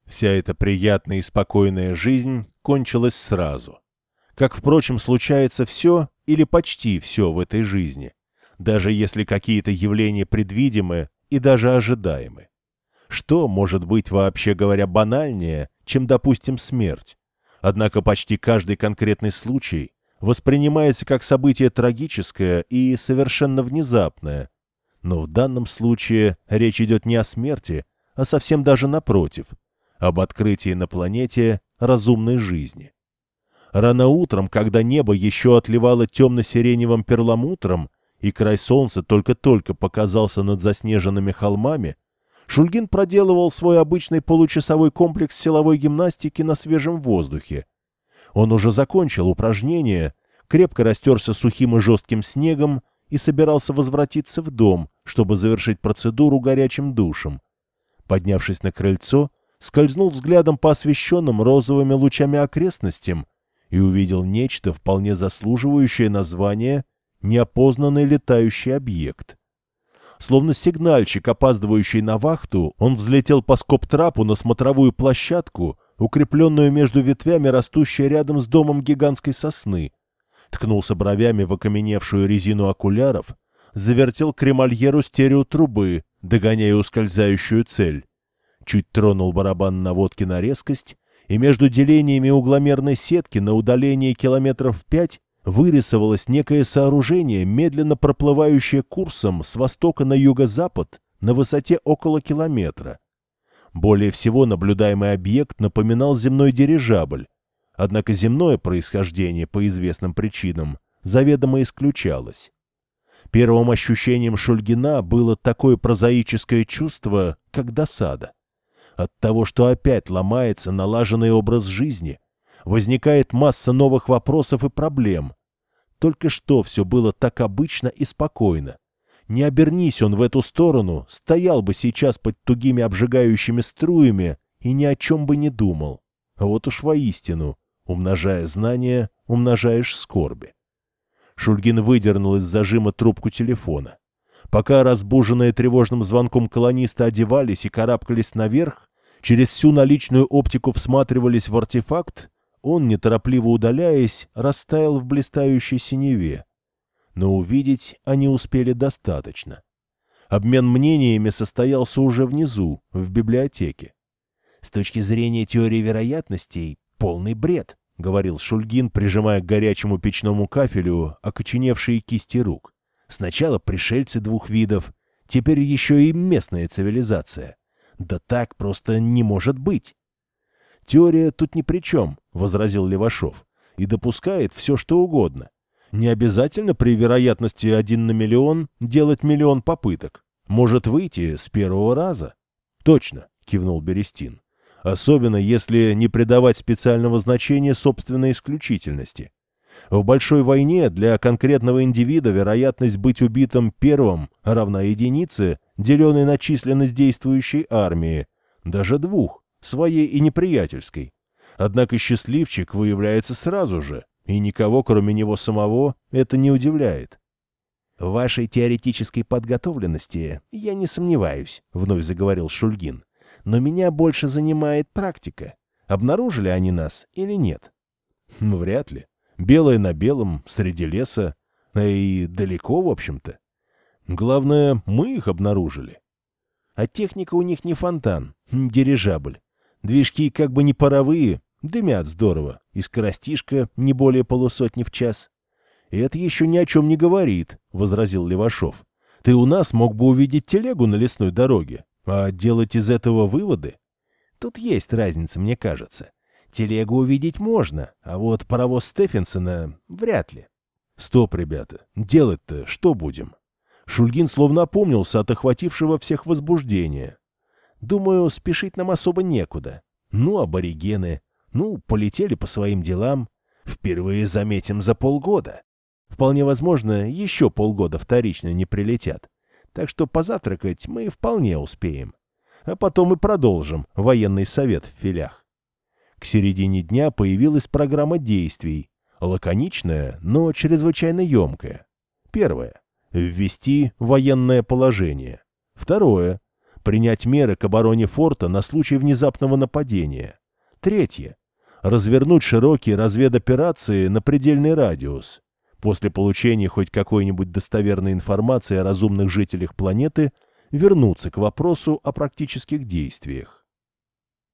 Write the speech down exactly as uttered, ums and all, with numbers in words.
Вся эта приятная и спокойная жизнь кончилась сразу. Как, впрочем, случается все или почти все в этой жизни, даже если какие-то явления предвидимы и даже ожидаемы. Что может быть, вообще говоря, банальнее, чем, допустим, смерть? Однако почти каждый конкретный случай воспринимается как событие трагическое и совершенно внезапное. Но в данном случае речь идет не о смерти, а совсем даже напротив, об открытии на планете разумной жизни. Рано утром, когда небо еще отливало темно-сиреневым перламутром, и край солнца только-только показался над заснеженными холмами, Шульгин проделывал свой обычный получасовой комплекс силовой гимнастики на свежем воздухе. Он уже закончил упражнение, крепко растерся сухим и жестким снегом и собирался возвратиться в дом, чтобы завершить процедуру горячим душем. Поднявшись на крыльцо, скользнул взглядом по освещенным розовыми лучами окрестностям и увидел нечто, вполне заслуживающее названия «неопознанный летающий объект». Словно сигнальщик, опаздывающий на вахту, он взлетел по скоб-трапу на смотровую площадку, укрепленную между ветвями, растущей рядом с домом гигантской сосны, ткнулся бровями в окаменевшую резину окуляров, завертел кремольеру стереотрубы, догоняя ускользающую цель, чуть тронул барабан наводки на резкость, и между делениями угломерной сетки на удалении километров пять вырисовалось некое сооружение, медленно проплывающее курсом с востока на юго-запад на высоте около километра. Более всего наблюдаемый объект напоминал земной дирижабль, однако земное происхождение по известным причинам заведомо исключалось. Первым ощущением Шульгина было такое прозаическое чувство, как досада. От того, что опять ломается налаженный образ жизни, возникает масса новых вопросов и проблем. Только что все было так обычно и спокойно. Не обернись он в эту сторону, стоял бы сейчас под тугими обжигающими струями и ни о чем бы не думал. А вот уж воистину, умножая знания, умножаешь скорби. Шульгин выдернул из зажима трубку телефона. Пока разбуженные тревожным звонком колонисты одевались и карабкались наверх, через всю наличную оптику всматривались в артефакт, он, неторопливо удаляясь, растаял в блистающей синеве. Но увидеть они успели достаточно. Обмен мнениями состоялся уже внизу, в библиотеке. «С точки зрения теории вероятностей, полный бред», — говорил Шульгин, прижимая к горячему печному кафелю окоченевшие кисти рук. «Сначала пришельцы двух видов, теперь еще и местная цивилизация. Да так просто не может быть». «Теория тут ни при чем», — возразил Левашов, — «и допускает все, что угодно. Не обязательно при вероятности один на миллион делать миллион попыток. Может выйти с первого раза». «Точно», — кивнул Берестин. «Особенно, если не придавать специального значения собственной исключительности. В большой войне для конкретного индивида вероятность быть убитым первым равна единице, деленной на численность действующей армии, даже двух, своей и неприятельской. Однако счастливчик выявляется сразу же, и никого, кроме него самого, это не удивляет». «В вашей теоретической подготовленности я не сомневаюсь», — вновь заговорил Шульгин. «Но меня больше занимает практика. Обнаружили они нас или нет?» «Вряд ли. Белое на белом, среди леса, а и далеко, в общем-то. Главное, мы их обнаружили». «А техника у них не фонтан, дирижабль. Движки как бы не паровые, дымят здорово, и скоростишка не более полусотни в час». «Это еще ни о чем не говорит», — возразил Левашов. «Ты у нас мог бы увидеть телегу на лесной дороге, а делать из этого выводы?» «Тут есть разница, мне кажется. Телегу увидеть можно, а вот паровоз Стефенсона вряд ли». «Стоп, ребята, делать-то что будем?» Шульгин словно опомнился от охватившего всех возбуждения. «Думаю, спешить нам особо некуда. Ну, аборигены. Ну, полетели по своим делам. Впервые заметим за полгода. Вполне возможно, еще полгода вторично не прилетят. Так что позавтракать мы вполне успеем. А потом и продолжим военный совет в филях». К середине дня появилась программа действий. Лаконичная, но чрезвычайно емкая. Первое. Ввести военное положение. Второе. Принять меры к обороне форта на случай внезапного нападения. Третье. Развернуть широкие разведоперации на предельный радиус. После получения хоть какой-нибудь достоверной информации о разумных жителях планеты вернуться к вопросу о практических действиях.